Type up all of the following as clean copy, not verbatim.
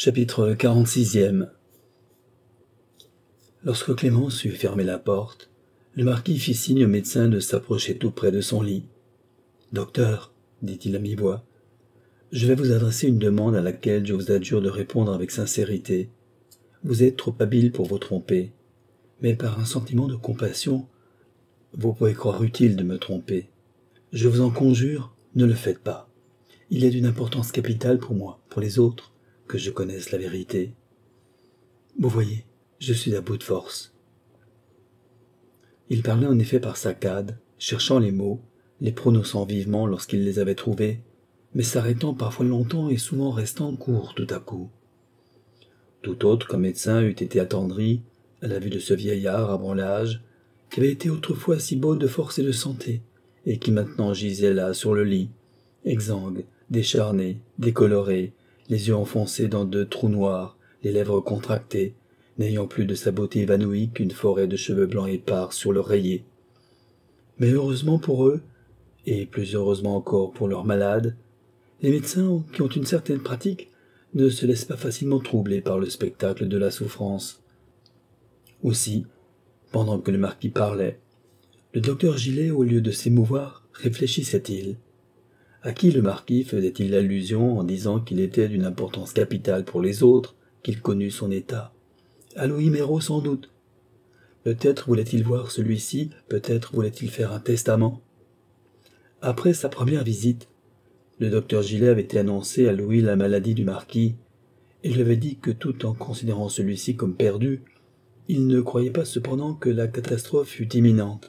Chapitre 46e. Lorsque Clémence eut fermé la porte, le marquis fit signe au médecin de s'approcher tout près de son lit. « Docteur, dit-il à mi-voix, je vais vous adresser une demande à laquelle je vous adjure de répondre avec sincérité. Vous êtes trop habile pour vous tromper, mais par un sentiment de compassion, vous pouvez croire utile de me tromper. Je vous en conjure, ne le faites pas. Il est d'une importance capitale pour moi, pour les autres, que je connaisse la vérité. Vous voyez, je suis à bout de force. » Il parlait en effet par saccades, cherchant les mots, les prononçant vivement lorsqu'il les avait trouvés, mais s'arrêtant parfois longtemps et souvent restant court tout à coup. Tout autre qu'un médecin eût été attendri à la vue de ce vieillard à bon l'âge, qui avait été autrefois si beau de force et de santé, et qui maintenant gisait là sur le lit, exsangue, décharné, décoloré, les yeux enfoncés dans deux trous noirs, les lèvres contractées, n'ayant plus de sa beauté évanouie qu'une forêt de cheveux blancs épars sur l'oreiller. Mais heureusement pour eux, et plus heureusement encore pour leurs malades, les médecins qui ont une certaine pratique ne se laissent pas facilement troubler par le spectacle de la souffrance. Aussi, pendant que le marquis parlait, le docteur Gillet, au lieu de s'émouvoir, réfléchissait-il. À qui le marquis faisait-il allusion en disant qu'il était d'une importance capitale pour les autres, qu'il connût son état? À Louis Méreau sans doute. Peut-être voulait-il voir celui-ci, peut-être voulait-il faire un testament. Après sa première visite, le docteur Gillet avait été annoncé à Louis la maladie du marquis, et lui avait dit que tout en considérant celui-ci comme perdu, il ne croyait pas cependant que la catastrophe fût imminente.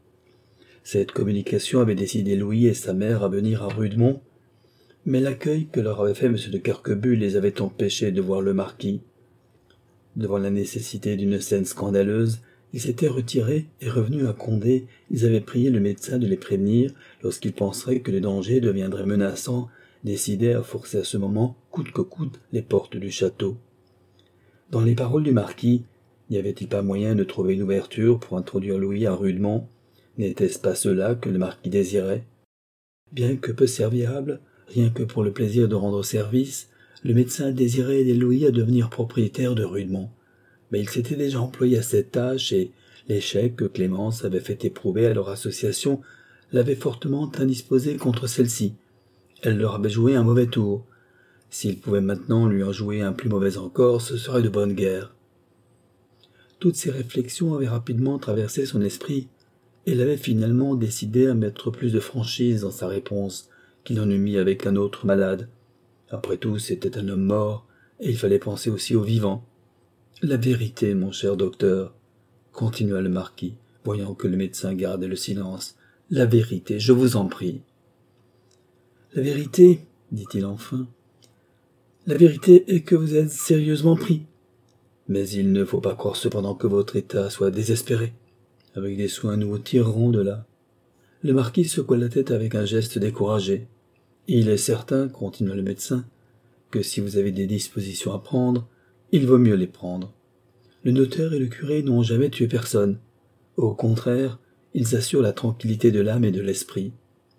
Cette communication avait décidé Louis et sa mère à venir à Rudemont, mais l'accueil que leur avait fait M. de Carquebus les avait empêchés de voir le marquis. Devant la nécessité d'une scène scandaleuse, ils s'étaient retirés et revenus à Condé, ils avaient prié le médecin de les prévenir lorsqu'ils penseraient que le danger deviendrait menaçant, décidés à forcer à ce moment, coûte que coûte, les portes du château. Dans les paroles du marquis, n'y avait-il pas moyen de trouver une ouverture pour introduire Louis à Rudemont? N'était-ce pas cela que le marquis désirait? Bien que peu serviable, rien que pour le plaisir de rendre service, le médecin désirait aider Louis à devenir propriétaire de Rudemont. Mais il s'était déjà employé à cette tâche et l'échec que Clémence avait fait éprouver à leur association l'avait fortement indisposé contre celle-ci. Elle leur avait joué un mauvais tour. S'il pouvait maintenant lui en jouer un plus mauvais encore, ce serait de bonne guerre. Toutes ces réflexions avaient rapidement traversé son esprit, et il avait finalement décidé à mettre plus de franchise dans sa réponse qu'il en eût mis avec un autre malade. Après tout, c'était un homme mort, et il fallait penser aussi aux vivants. « La vérité, mon cher docteur, » continua le marquis, voyant que le médecin gardait le silence. « La vérité, je vous en prie. »« La vérité, dit-il enfin, la vérité est que vous êtes sérieusement pris. Mais il ne faut pas croire cependant que votre état soit désespéré. Avec des soins, nous vous tirerons de là. » Le marquis secoua la tête avec un geste découragé. « Il est certain, continua le médecin, que si vous avez des dispositions à prendre, il vaut mieux les prendre. Le notaire et le curé n'ont jamais tué personne. Au contraire, ils assurent la tranquillité de l'âme et de l'esprit. »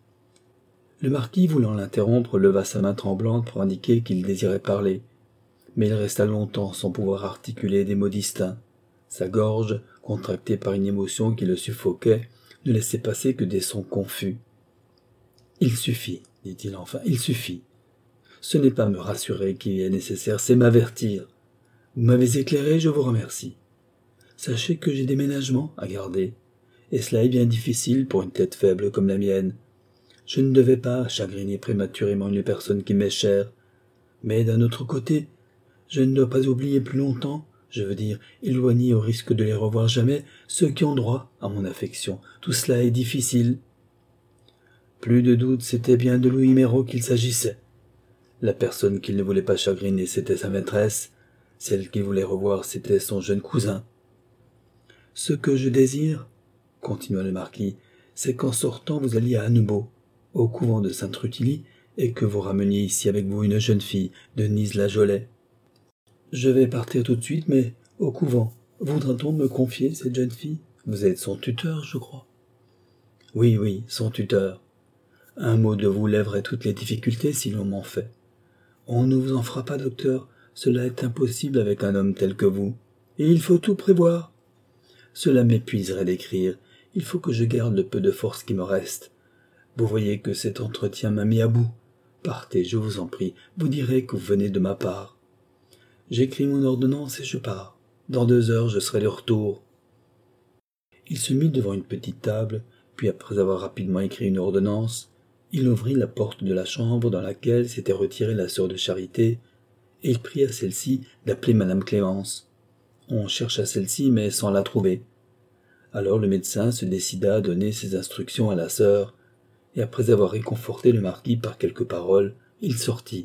Le marquis, voulant l'interrompre, leva sa main tremblante pour indiquer qu'il désirait parler, mais il resta longtemps sans pouvoir articuler des mots distincts. Sa gorge, contractée par une émotion qui le suffoquait, ne laissait passer que des sons confus. « Il suffit, dit-il enfin, il suffit. Ce n'est pas me rassurer qui est nécessaire, c'est m'avertir. Vous m'avez éclairé, je vous remercie. Sachez que j'ai des ménagements à garder, et cela est bien difficile pour une tête faible comme la mienne. Je ne devais pas chagriner prématurément une personne qui m'est chère, mais d'un autre côté, je ne dois pas oublier plus longtemps, je veux dire, éloigner au risque de les revoir jamais, ceux qui ont droit à mon affection. Tout cela est difficile. » Plus de doute, c'était bien de Louis Méreau qu'il s'agissait. La personne qu'il ne voulait pas chagriner, c'était sa maîtresse. Celle qu'il voulait revoir, c'était son jeune cousin. « Ce que je désire, continua le marquis, c'est qu'en sortant vous alliez à Annebot, au couvent de Sainte-Rutilie, et que vous rameniez ici avec vous une jeune fille, Denise Lajolet. Je vais partir tout de suite, mais au couvent, voudra-t-on me confier cette jeune fille? Vous êtes son tuteur, je crois. » Oui, son tuteur. Un mot de vous lèverait toutes les difficultés si l'on m'en fait. On ne vous en fera pas, docteur. Cela est impossible avec un homme tel que vous. Et il faut tout prévoir. Cela m'épuiserait d'écrire. Il faut que je garde le peu de force qui me reste. Vous voyez que cet entretien m'a mis à bout. Partez, je vous en prie. Vous direz que vous venez de ma part. J'écris mon ordonnance et je pars. Dans 2 heures, je serai de retour. Il se mit devant une petite table, puis après avoir rapidement écrit une ordonnance, il ouvrit la porte de la chambre dans laquelle s'était retirée la sœur de Charité, et il pria celle-ci d'appeler madame Clémence. On chercha celle-ci, mais sans la trouver. Alors le médecin se décida à donner ses instructions à la sœur, et après avoir réconforté le marquis par quelques paroles, il sortit.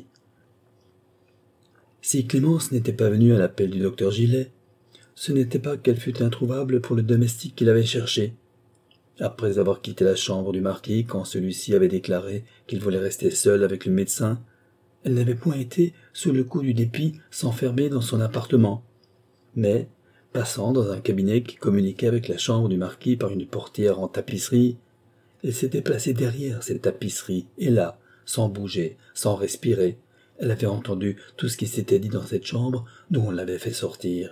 Si Clémence n'était pas venue à l'appel du docteur Gillet, ce n'était pas qu'elle fût introuvable pour le domestique qui l'avait cherchée. Après avoir quitté la chambre du marquis quand celui-ci avait déclaré qu'il voulait rester seul avec le médecin, elle n'avait point été, sous le coup du dépit, s'enfermer dans son appartement. Mais, passant dans un cabinet qui communiquait avec la chambre du marquis par une portière en tapisserie, elle s'était placée derrière cette tapisserie, et là, sans bouger, sans respirer, elle avait entendu tout ce qui s'était dit dans cette chambre d'où on l'avait fait sortir.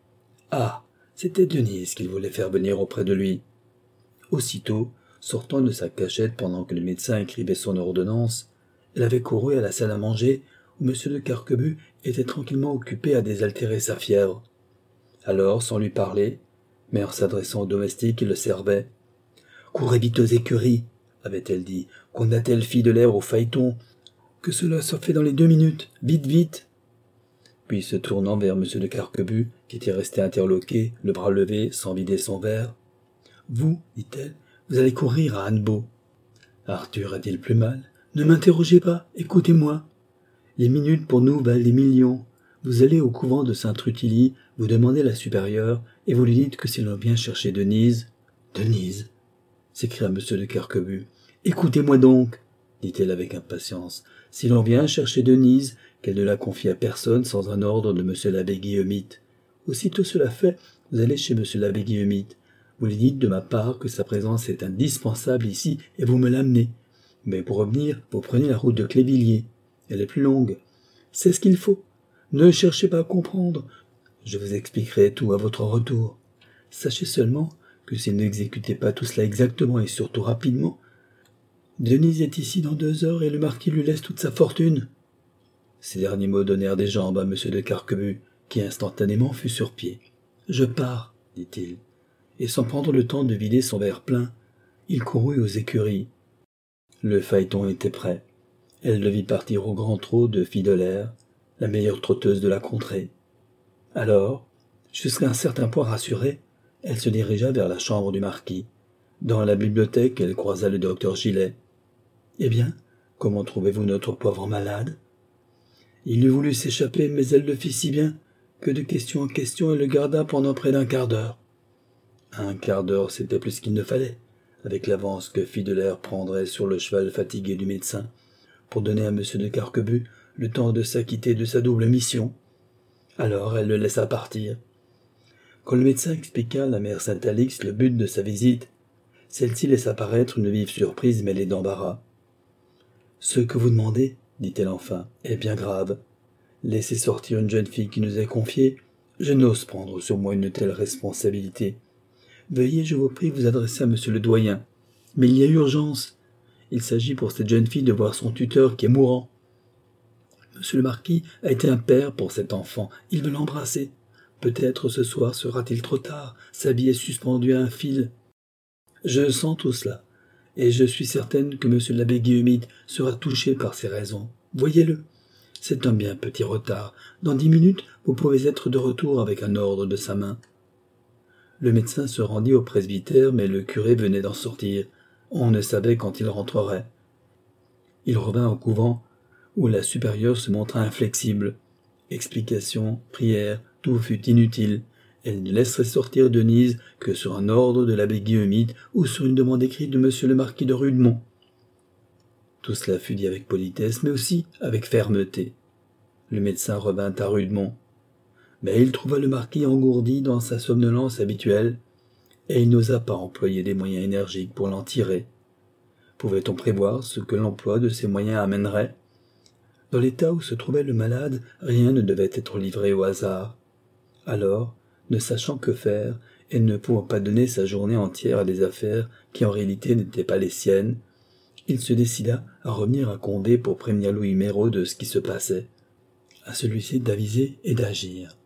Ah, c'était Denise qu'il voulait faire venir auprès de lui. Aussitôt, sortant de sa cachette pendant que le médecin écrivait son ordonnance, elle avait couru à la salle à manger où M. de Carquebus était tranquillement occupé à désaltérer sa fièvre. Alors, sans lui parler, mais en s'adressant au domestique qui le servait, « Courez vite aux écuries, avait-elle dit, qu'on attelle fille de l'air au phaéton, que cela soit fait dans les 2 minutes, vite, vite !» Puis se tournant vers M. de Carquebus, qui était resté interloqué, le bras levé, sans vider son verre, « Vous, dit-elle, vous allez courir à Annebault. »« Arthur a-t-il plus mal ? Ne m'interrogez pas, écoutez-moi. Les minutes pour nous valent des millions. Vous allez au couvent de Sainte-Rutilie, vous demandez la supérieure, et vous lui dites que si l'on vient chercher Denise... »« Denise !» s'écria M. de Carquebus. « Écoutez-moi donc, dit-elle avec impatience. Si l'on vient chercher Denise, qu'elle ne la confie à personne sans un ordre de M. l'abbé Guillemite. Aussitôt cela fait, vous allez chez M. l'abbé Guillemite. Vous lui dites de ma part que sa présence est indispensable ici, et vous me l'amenez. Mais pour revenir, vous prenez la route de Clévilliers. Elle est plus longue. C'est ce qu'il faut. Ne cherchez pas à comprendre. Je vous expliquerai tout à votre retour. Sachez seulement que s'il n'exécutait pas tout cela exactement et surtout rapidement, Denise est ici dans 2 heures et le marquis lui laisse toute sa fortune. » Ces derniers mots donnèrent des jambes à M. de Carquebus, qui instantanément fut sur pied. « Je pars, dit-il. » Et sans prendre le temps de vider son verre plein, il courut aux écuries. Le phaéton était prêt. Elle le vit partir au grand trot de Fille de l'air, la meilleure trotteuse de la contrée. Alors, jusqu'à un certain point rassurée, elle se dirigea vers la chambre du marquis. Dans la bibliothèque, elle croisa le docteur Gillet. « Eh bien, comment trouvez-vous notre pauvre malade ?» Il eût voulu s'échapper, mais elle le fit si bien que de question en question elle le garda pendant près d'1 quart d'heure. 1 quart d'heure, c'était plus qu'il ne fallait, avec l'avance que Fille de l'air prendrait sur le cheval fatigué du médecin, pour donner à M. de Carquebus le temps de s'acquitter de sa double mission. Alors elle le laissa partir. Quand le médecin expliqua à la mère Saint-Alix le but de sa visite, celle-ci laissa paraître une vive surprise mêlée d'embarras. « Ce que vous demandez, dit-elle enfin, est bien grave. Laisser sortir une jeune fille qui nous est confiée, je n'ose prendre sur moi une telle responsabilité. Veuillez, je vous prie, vous adresser à monsieur le doyen. Mais il y a urgence. Il s'agit pour cette jeune fille de voir son tuteur qui est mourant. Monsieur le marquis a été un père pour cet enfant. Il veut l'embrasser. Peut-être ce soir sera-t-il trop tard. Sa vie est suspendue à un fil. Je sens tout cela, et je suis certaine que monsieur l'abbé Guillemite sera touché par ces raisons. Voyez-le. C'est un bien petit retard. Dans 10 minutes, vous pouvez être de retour avec un ordre de sa main. Le médecin se rendit au presbytère, mais le curé venait d'en sortir. On ne savait quand il rentrerait. Il revint au couvent, où la supérieure se montra inflexible. Explications, prières, tout fut inutile. Elle ne laisserait sortir Denise que sur un ordre de l'abbé Guillemite ou sur une demande écrite de monsieur le marquis de Rudemont. Tout cela fut dit avec politesse, mais aussi avec fermeté. Le médecin revint à Rudemont. Mais il trouva le marquis engourdi dans sa somnolence habituelle, et il n'osa pas employer des moyens énergiques pour l'en tirer. Pouvait-on prévoir ce que l'emploi de ces moyens amènerait ? Dans l'état où se trouvait le malade, rien ne devait être livré au hasard. Alors, ne sachant que faire, et ne pouvant pas donner sa journée entière à des affaires qui en réalité n'étaient pas les siennes, il se décida à revenir à Condé pour prévenir Louis Méreau de ce qui se passait. À celui-ci d'aviser et d'agir.